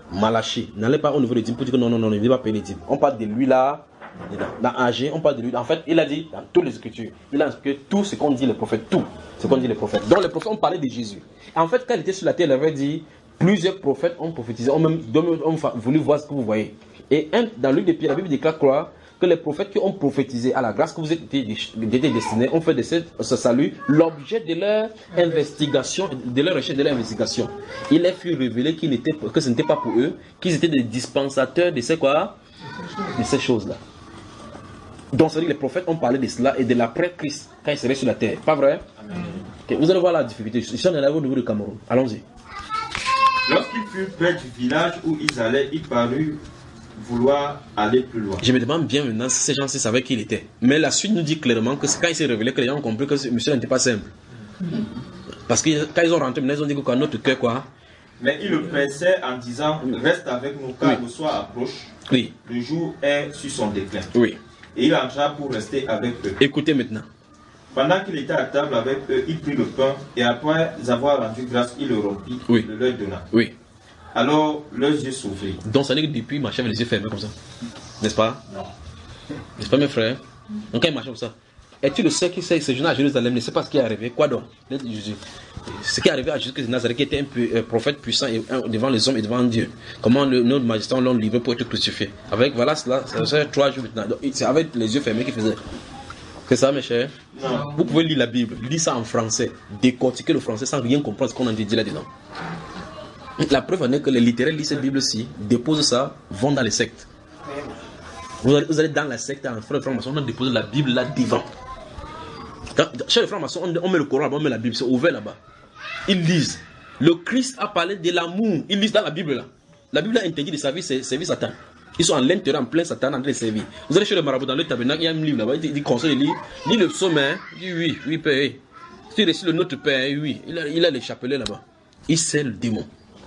Malachie. N'allez pas au niveau des dîmes pour dire que non, il ne va pas payer les dîmes. On parle de lui là. Dans AG, on parle de lui. En fait, il a dit dans toutes les écritures, il a inscrit tout ce qu'on dit les prophètes, tout ce qu'on dit les prophètes. Donc les prophètes ont parlé de Jésus. En fait, quand il était sur la terre, il avait dit plusieurs prophètes ont prophétisé, ont même voulu voir ce que vous voyez. Et dans l'une des pierres, la Bible déclare quoi? Que les prophètes qui ont prophétisé à la grâce que vous étiez destinés ont fait de ce salut l'objet de leur investigation, de leur recherche, de leur investigation. Il leur fut révélé que ce n'était pas pour eux, qu'ils étaient des dispensateurs de ces quoi? De ces choses-là. Donc, c'est-à-dire que les prophètes ont parlé de cela et de l'après-Christ quand il serait sur la terre. Pas vrai? Okay. Vous allez voir la difficulté. Ici, on est là au niveau du Cameroun. Allons-y. Lorsqu'ils furent près du village où ils allaient, il parut vouloir aller plus loin. Je me demande bien maintenant si ces gens-ci savaient qui il était. Mais la suite nous dit clairement que c'est quand il s'est révélé que les gens ont compris que ce monsieur n'était pas simple. Parce que quand ils ont rentré, ils ont dit que notre cœur, quoi. Mais il le pressait en disant, reste avec nous car le soir approche. Oui. Le jour est sur son déclin. Oui. Et il entra pour rester avec eux. Écoutez maintenant. Pendant qu'il était à table avec eux, il prit le pain et après avoir rendu grâce, il le rompit, le leur donna. Oui. Alors leurs yeux s'ouvrirent. Donc ça veut dire que depuis, il marchait avec les yeux fermés comme ça. N'est-ce pas? Non. N'est-ce pas mes frères? Donc quand il marchait comme ça. Es-tu le seul qui sait ce jour à Jérusalem ne sait pas ce qui est arrivé? Quoi donc? Ce qui est arrivé à Jésus de Nazareth, qui était un prophète puissant devant les hommes et devant Dieu. Comment notre magistrat l'ont livré pour être crucifié. Avec, voilà, cela, ça fait 3 jours maintenant. C'est avec les yeux fermés qu'il faisait. C'est ça, mes chers? Non. Vous pouvez lire la Bible, lire ça en français, décortiquer le français sans rien comprendre ce qu'on a dit là-dedans. La preuve en est que les littéraires lisent cette Bible-ci, déposent ça, vont dans les sectes. Vous allez dans la secte, en frère franc-maçon, on a déposé la Bible là devant. Chez les francs-maçons, on met le Coran là-bas, on met la Bible, c'est ouvert là-bas. Ils lisent. Le Christ a parlé de l'amour. Ils lisent dans la Bible là. La Bible a interdit de servir Satan. Ils sont à l'intérieur, en plein Satan, en train de servir. Vous allez chez le marabout dans le tabernacle, il y a un livre là-bas, il dit conseil de lire. Lis le psaume, hein. Il dit oui, Père. Si tu récites le Notre Père, oui. Il a les chapelets là-bas. Il sait le démon.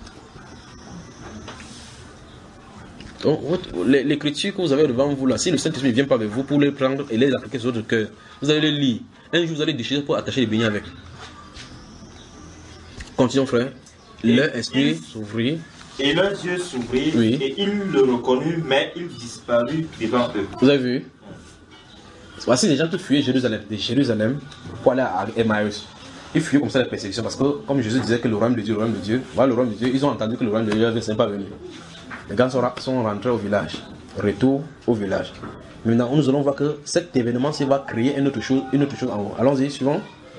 Donc, l'écriture que vous avez devant vous là, si le Saint-Esprit ne vient pas avec vous pour les prendre et les appliquer sur votre cœur, vous allez les lire. Un jour, vous allez déchirer pour attacher les beignets avec. Continuons, frère. Leur esprit s'ouvrit. Et leurs yeux s'ouvrirent, et ils le reconnurent, mais il disparut devant eux. Vous avez vu? Voici des gens qui fuyaient de Jérusalem pour aller à Emmaüs. Ils fuyaient comme ça la persécution parce que, comme Jésus disait que le royaume de Dieu, voilà le royaume de Dieu, ils ont entendu que le royaume de Dieu n'est pas venu. Les gars sont rentrés au village. Retour au village. Maintenant, nous allons voir que cet événement va créer une autre chose en haut. Allons-y, suivant.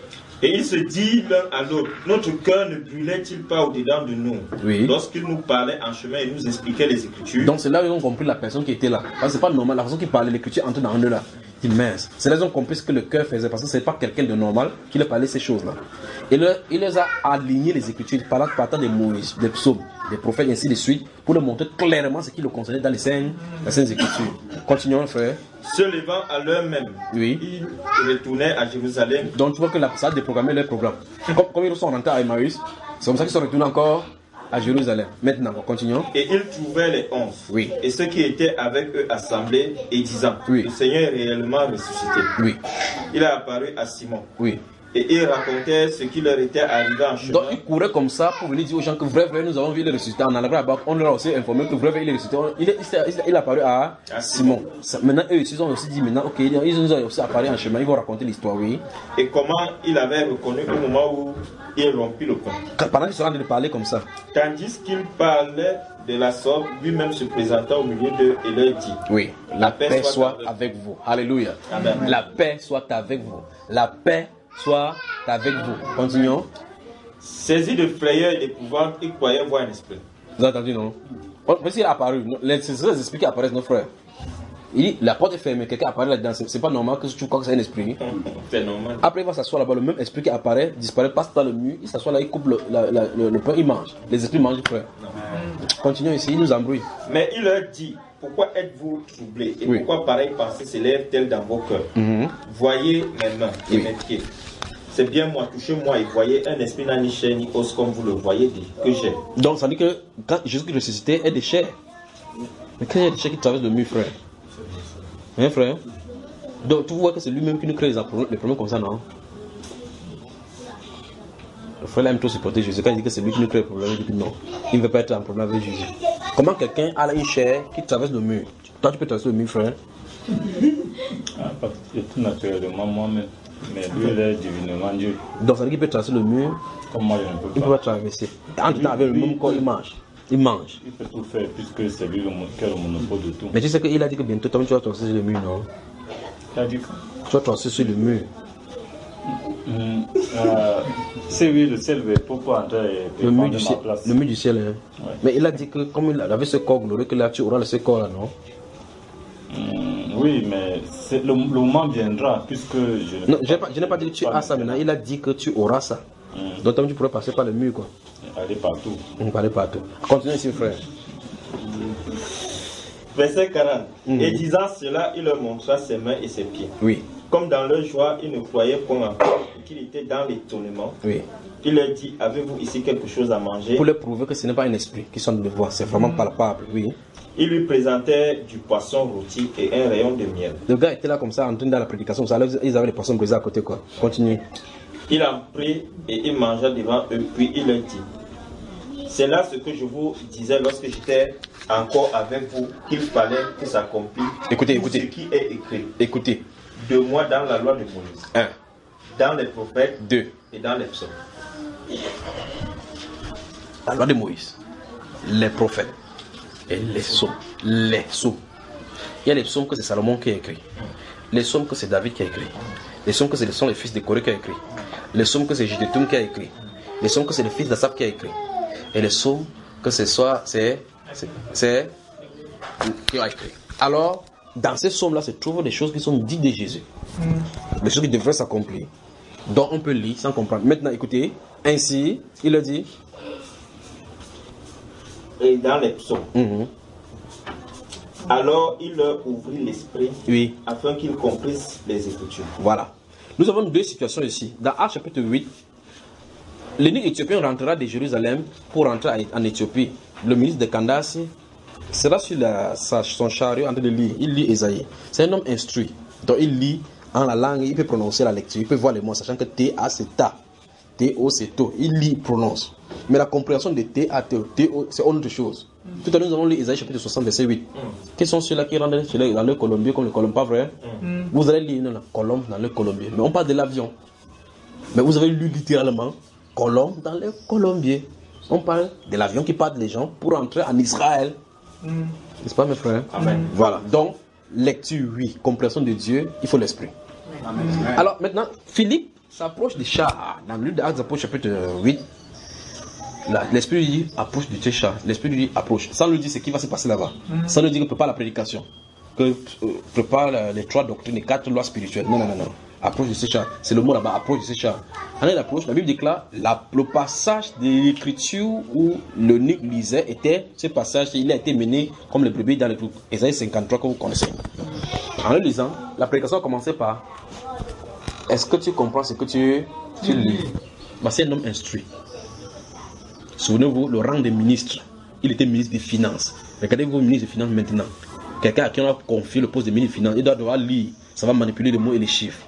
Et ils se disent l'un à l'autre, notre cœur ne brûlait-il pas au-dedans de nous lorsqu'il nous parlait en chemin et nous expliquait les Écritures? Donc c'est là où ils ont compris la personne qui était là. Parce que c'est pas normal, la façon qu'il parlait l'Écriture entre dans eux là. Ils disent mince. C'est là qu'ils ont compris ce que le cœur faisait, parce que c'est pas quelqu'un de normal qui leur parlait ces choses-là. Et il les a alignés les Écritures, partant de Moïse, des psaumes, des prophètes, et ainsi de suite, pour leur montrer clairement ce qui le concernait dans les Saintes Écritures. Continuons, frère. Se levant à l'heure même, ils retournaient à Jérusalem. Donc tu vois que ça a déprogrammé leur programme. Comme ils sont rentrés à Emmaüs, c'est comme ça qu'ils sont retournés encore à Jérusalem. Maintenant, continuons. Et ils trouvaient les 11. Et ceux qui étaient avec eux assemblés et disant, le Seigneur est réellement ressuscité. Il a apparu à Simon. Et ils racontaient ce qui leur était arrivé en chemin. Donc ils couraient comme ça pour venir dire aux gens que vrai, nous avons vu le ressuscité. En allant là-bas, on leur a aussi informé que vrai, il est ressuscité. Il a apparu à Simon. Maintenant, eux, ils ont aussi dit maintenant, ok, ils nous ont aussi apparu en chemin, ils vont raconter l'histoire, Et comment il avait reconnu au moment où il rompit le pain. Pendant qu'ils sont en train de parler comme ça. Tandis qu'il parlait de la sorte, lui-même se présentant au milieu d'eux et leur dit, la paix soit avec vous. Alléluia. Amen. La paix soit avec vous. La paix soit avec vous. Continuons. Saisi de frayeur et d'épouvante, il croyait voir un esprit. Vous avez entendu, non? Voici, il est apparu. Les esprits qui apparaissent, nos frères. Il dit, la porte est fermée, quelqu'un apparaît là-dedans. C'est pas normal que tu crois que c'est un esprit. C'est normal. Après, il va s'asseoir là-bas, le même esprit qui apparaît, disparaît, passe dans le mur, il s'assoit là, il coupe le pain, il mange. Les esprits mangent, frère. Continuons ici, il nous embrouille. Mais il leur dit, pourquoi êtes-vous troublés et pourquoi pareille pensée s'élève-t-elle dans vos cœurs? Voyez mes mains et mes pieds. C'est bien moi, touchez-moi et voyez, un esprit n'a ni chair ni os comme vous le voyez que j'ai. Donc ça dit que quand Jésus qui ressuscité est des chairs. Mais quand il y a des chairs qui traversent le mur, frère. Hein, frère? Donc tu vois que c'est lui-même qui nous crée les problèmes comme ça, non? Le frère aime trop supporter Jésus. Quand il dit que c'est lui qui nous crée les problèmes, il dit que non. Il ne veut pas être en problème avec Jésus. Comment quelqu'un a une chair qui traverse le mur? Toi, tu peux traverser le mur, frère? Parce que tout naturellement moi-même. Mais lui, il est divinement Dieu. Donc, ça veut dire qu'il peut traverser le mur. Comme moi, je ne peux pas. Il ne peut pas traverser. En tout temps, avec le même corps, il mange. Il mange. Il peut tout faire puisque c'est lui qui a le monopole de tout. Mais tu sais qu'il a dit que bientôt, toi, tu vas traverser le mur, non? Il a dit quoi? Tu vas traverser sur le mur. C'est lui le ciel, pourquoi entrer et Le mur prendre du ma ciel. place? Le mur du ciel, hein. Ouais. Mais il a dit que comme il avait ce corps glorieux, que là, tu auras ce corps-là, non? Oui, mais le moment viendra puisque je Non, je n'ai pas dit que tu as ça maintenant. Il a dit que tu auras ça. Donc, tu pourrais passer par le mur, quoi. aller partout. On parlait partout. Continue ici, frère. Verset 40. Et disant cela, il leur montra ses mains et ses pieds. Oui. Comme dans leur joie, ils ne croyaient point encore qu'il était dans l'étonnement. Oui. Il leur dit, avez-vous ici quelque chose à manger? Pour leur prouver que ce n'est pas un esprit qui sonne de voix, c'est vraiment palpable, oui. Il lui présentait du poisson rôti et un rayon de miel. Le gars était là comme ça, en train de la prédication, ça, ils avaient les poissons brisés à côté, quoi. Continue. Il en prit et il mangea devant eux, puis il leur dit, c'est là ce que je vous disais lorsque j'étais encore avec vous, qu'il fallait que s'accomplisse Écoutez, tout écoutez. ce qui est écrit Écoutez. de moi dans la loi de Moïse, 1, dans les prophètes 2. et dans les psaumes. La loi de Moïse, les prophètes et les psaumes. Les psaumes. Il y a les psaumes que c'est Salomon qui a écrit. Les psaumes que c'est David qui a écrit. Les psaumes que ce sont les fils de Corée qui a écrit. Les psaumes que c'est Jédétoum qui a écrit. Les psaumes que c'est le fils d'Asaph qui a écrit. Et les psaumes que c'est qui a écrit. Alors, dans ces psaumes-là se trouvent des choses qui sont dites de Jésus. Des choses qui devraient s'accomplir. Donc on peut lire sans comprendre. Maintenant, écoutez. Ainsi, il a dit. Et dans les psaumes. Alors il leur ouvrit l'esprit, Oui. afin qu'ils comprissent les Écritures. Voilà. Nous avons deux situations ici. Dans Actes chapitre 8, l'énigme éthiopien rentrera de Jérusalem pour rentrer en Éthiopie. Le ministre de Candace sera sur son chariot en train de lire. Il lit Ésaïe. C'est un homme instruit. Donc il lit en la langue, il peut prononcer la lecture, il peut voir les mots, sachant que T-A c'est ta, T-O c'est to. Il lit, il prononce. Mais la compréhension de T-A, T-O, c'est autre chose. Tout à l'heure, nous avons lu Ésaïe chapitre 60, verset 8. Quels sont ceux-là qui rentrent dans le colombier comme le colombe, pas vrai? Vous allez lire la colombe dans le colombier. Mais on parle de l'avion. Mais vous avez lu littéralement colombe dans le colombier. On parle de l'avion qui part les gens pour entrer en Israël. N'est-ce pas, mes frères? Amen. Voilà. Donc, lecture, oui. Compréhension de Dieu, il faut l'esprit. Amen. Alors, maintenant, Philippe s'approche des chars. Dans le livre d'Actes apôtres, chapitre 8, l'esprit lui dit approche de tes chars. L'esprit lui dit approche. Sans lui dire ce qui va se passer là-bas. Sans lui dire que prépare la prédication. Que prépare les 3 doctrines, les 4 lois spirituelles. Non. Approche de ces chars. C'est le mot là-bas, approche de ces chars. En approche, la Bible déclare le passage de l'écriture où le Nick lisait était ce passage, il a été mené comme le brebis dans le trou. Ésaïe 53 que vous connaissez. En le lisant, la prédication a commencé par est-ce que tu comprends ce que tu lis? C'est un homme instruit. Souvenez-vous, le rang des ministres, il était ministre des Finances. Regardez-vous, ministre des Finances maintenant. Quelqu'un à qui on a confié le poste de ministre des Finances, il doit devoir lire, ça va manipuler les mots et les chiffres.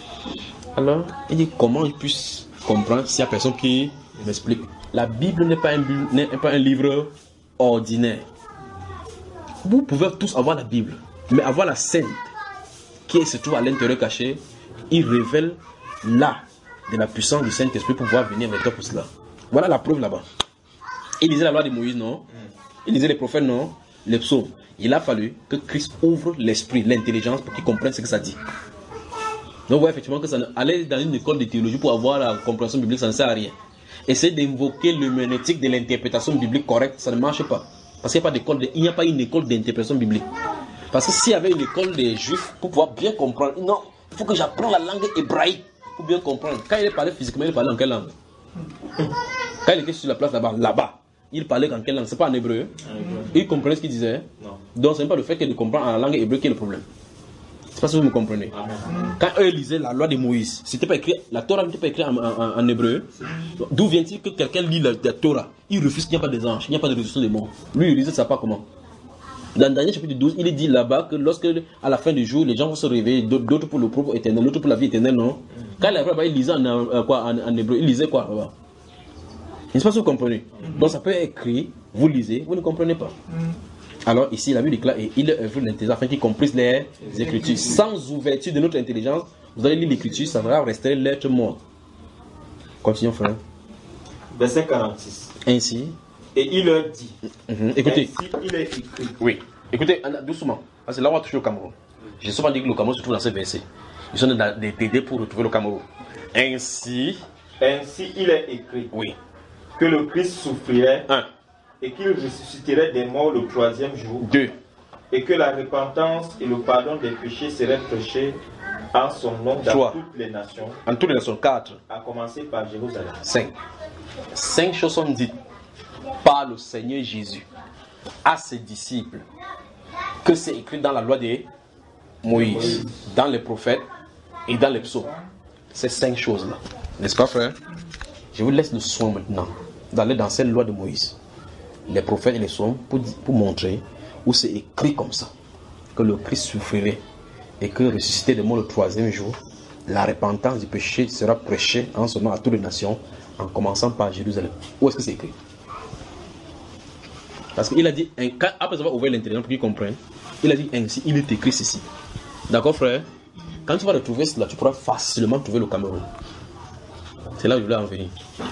Alors, il dit comment il puisse comprendre s'il n'y a personne qui m'explique. La Bible n'est pas un livre ordinaire. Vous pouvez tous avoir la Bible, mais avoir la Sainte, qui se trouve à l'intérieur caché, il révèle là de la puissance du Saint-Esprit pour pouvoir venir avec toi pour cela. Voilà la preuve là-bas. Il lisait la loi de Moïse, non? Il lisait les prophètes, non? Les psaumes. Il a fallu que Christ ouvre l'esprit, l'intelligence pour qu'il comprenne ce que ça dit. Donc, vous voyez effectivement que ça aller dans une école de théologie pour avoir la compréhension biblique, ça ne sert à rien. Essayer d'invoquer l'herméneutique de l'interprétation biblique correcte, ça ne marche pas. Parce qu'il n'y a pas une école d'interprétation biblique. Parce que s'il y avait une école des juifs, pour pouvoir bien comprendre, non, il faut que j'apprenne la langue hébraïque pour bien comprendre. Quand il parlait physiquement, il parlait en quelle langue? Quand il était sur la place là-bas, il parlait en quelle langue? C'est pas en hébreu. Il comprenait ce qu'il disait. Non. Donc ce n'est pas le fait qu'il comprend en langue hébreu qui est le problème. C'est pas si vous me comprenez. Quand eux lisaient la loi de Moïse, c'était pas écrit, la Torah n'était pas écrite en hébreu. D'où vient-il que quelqu'un lit la Torah? Il refuse qu'il n'y a pas des anges, il n'y a pas de résurrection des morts. Lui, il lisait ça pas comment? Dans Daniel chapitre 12, il est dit là-bas que lorsque, à la fin du jour, les gens vont se réveiller, d'autres pour le propre éternel, d'autres pour la vie éternelle, non? Quand il lisait en hébreu, il lisait quoi là-bas? Je ne sais pas si vous comprenez. Donc ça peut être écrit, vous lisez, vous ne comprenez pas. Alors ici, la Bible déclare, et il est œuvré l'intelligence afin qu'ils comprennent les Écritures. Sans ouverture de notre intelligence, vous allez lire l'Écriture, ça va rester l'être mort. Continuons, frère. Verset 46. Ainsi. Et il leur dit. Écoutez. Ainsi, il est écrit. Oui. Écoutez, doucement. Parce que là, on va toucher au Cameroun. J'ai souvent dit que le Cameroun se trouve dans ce verset. Ils sont des TD pour retrouver le Cameroun. Ainsi, il est écrit. Oui. Que le Christ souffrirait. 1. Et qu'il ressusciterait des morts le 3e jour. 2. Et que la repentance et le pardon des péchés seraient prêchés en son nom dans 3. toutes les nations. En toutes les nations. 4. À commencer par Jérusalem. 5. 5 choses sont dites par le Seigneur Jésus à ses disciples, que c'est écrit dans la loi de Moïse, dans les prophètes et dans les psaumes. Ces 5 choses-là. N'est-ce pas, frère? Je vous laisse le soin maintenant d'aller dans cette loi de Moïse, les prophètes et les psaumes, pour montrer où c'est écrit comme ça, que le Christ souffrirait et que ressuscité de mort le 3e jour, la repentance du péché sera prêchée en son nom à toutes les nations, en commençant par Jérusalem. Où est-ce que c'est écrit? Parce qu'il a dit, après avoir ouvert l'intelligence pour qu'ils comprennent, il a dit ainsi, il est écrit ceci. D'accord, frère? Quand tu vas retrouver cela, tu pourras facilement trouver le Cameroun. C'est là où je voulais en venir.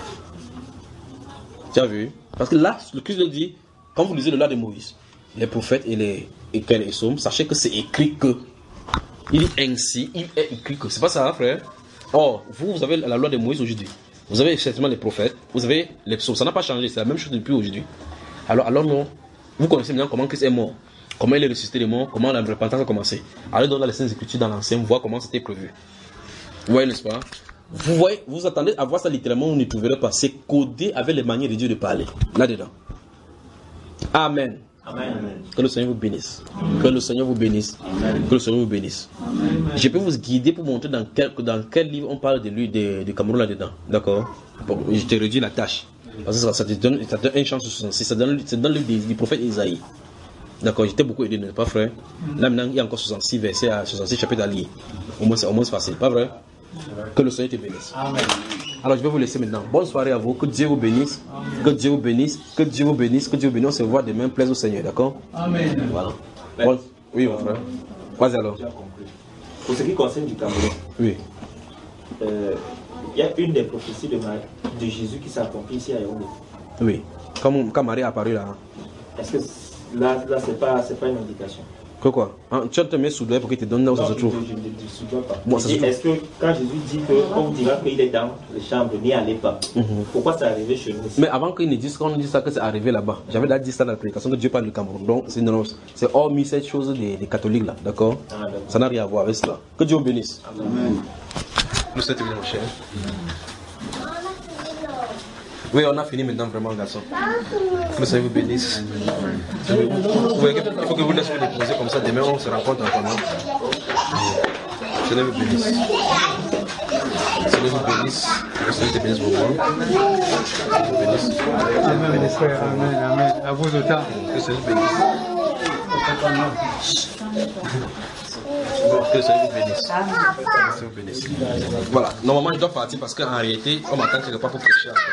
Tu as vu? Parce que là, le Christ le dit, quand vous lisez le loi de Moïse, les prophètes et les psaumes, sachez que c'est écrit que. Il dit ainsi, il est écrit que. C'est pas ça, hein, frère? Or, vous avez la loi de Moïse aujourd'hui. Vous avez certainement les prophètes, vous avez les psaumes. Ça n'a pas changé, c'est la même chose depuis aujourd'hui. Alors non, vous connaissez maintenant comment Christ est mort, comment il est ressuscité des morts, comment la repentance a commencé. Allez dans les Saintes Écritures dans l'Ancien, voir comment c'était prévu. Vous voyez, n'est-ce pas? Vous voyez, vous attendez à voir ça littéralement, vous ne trouverez pas. C'est codé avec les manières de Dieu de parler. Là-dedans. Amen. Amen. Que le Seigneur vous bénisse. Que le Seigneur vous bénisse. Que le Seigneur vous bénisse. Je peux vous guider pour montrer dans quel livre on parle de lui, de Cameroun là-dedans. D'accord? Bon, je te réduis la tâche. Parce que ça te donne une chance sur 66. C'est dans le livre du prophète Isaïe. D'accord? J'étais beaucoup aidé, n'est-ce pas, frère? Là maintenant, il y a encore 66 versets à 66 chapitres à lire. Au moins c'est facile, pas vrai? Que le Seigneur te bénisse. Amen. Alors je vais vous laisser maintenant. Bonne soirée à vous. Que Dieu vous bénisse. Que Dieu vous bénisse. Que Dieu vous bénisse. Que Dieu vous bénisse. On se voit demain. Plaise au Seigneur. D'accord? Amen. Voilà. Bon. Oui, mon frère. Vas-y alors. Pour ce qui concerne du Cameroun, oui. Il y a une des prophéties de Jésus qui s'accomplit ici à Yaoundé. Oui. Quand Marie est apparue là. Est-ce que là c'est pas une indication? Que quoi? Tu as te mis sous doigt pour qu'il te donne là où ça se trouve? Je ne sous doigt pas. Bon, est-ce que quand Jésus dit qu'on dira qu'il est dans les chambres, n'y allez pas, pourquoi c'est arrivé chez nous ici? Mais avant qu'il ne dise qu'on dit ça, que c'est arrivé là-bas, j'avais déjà dit ça dans la prédication que Dieu parle du Cameroun. Donc c'est hormis cette chose des catholiques là, d'accord? Ça n'a rien à voir avec cela. Que Dieu vous bénisse. Amen. Nous sommes terminés, mon cher. Oui, on a fini maintenant, vraiment, garçon. Que le Seigneur vous bénisse. Il faut que vous laissez vous déposer comme ça. Demain, on se rencontre en commun. Que le Seigneur vous bénisse. Que le Seigneur vous bénisse. Que le Seigneur te bénisse beaucoup. Amen, frère. Amen, amen. À vous autant. Que le Seigneur vous bénisse. Que le Seigneur vous bénisse. Que le Seigneur vous bénisse. Voilà. Normalement, je dois partir parce qu'en réalité, on m'attend quelque part pour prêcher encore.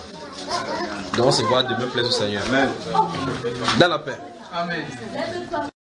Donc on se voit demain, plaise au Seigneur. Amen. Dans la paix. Amen.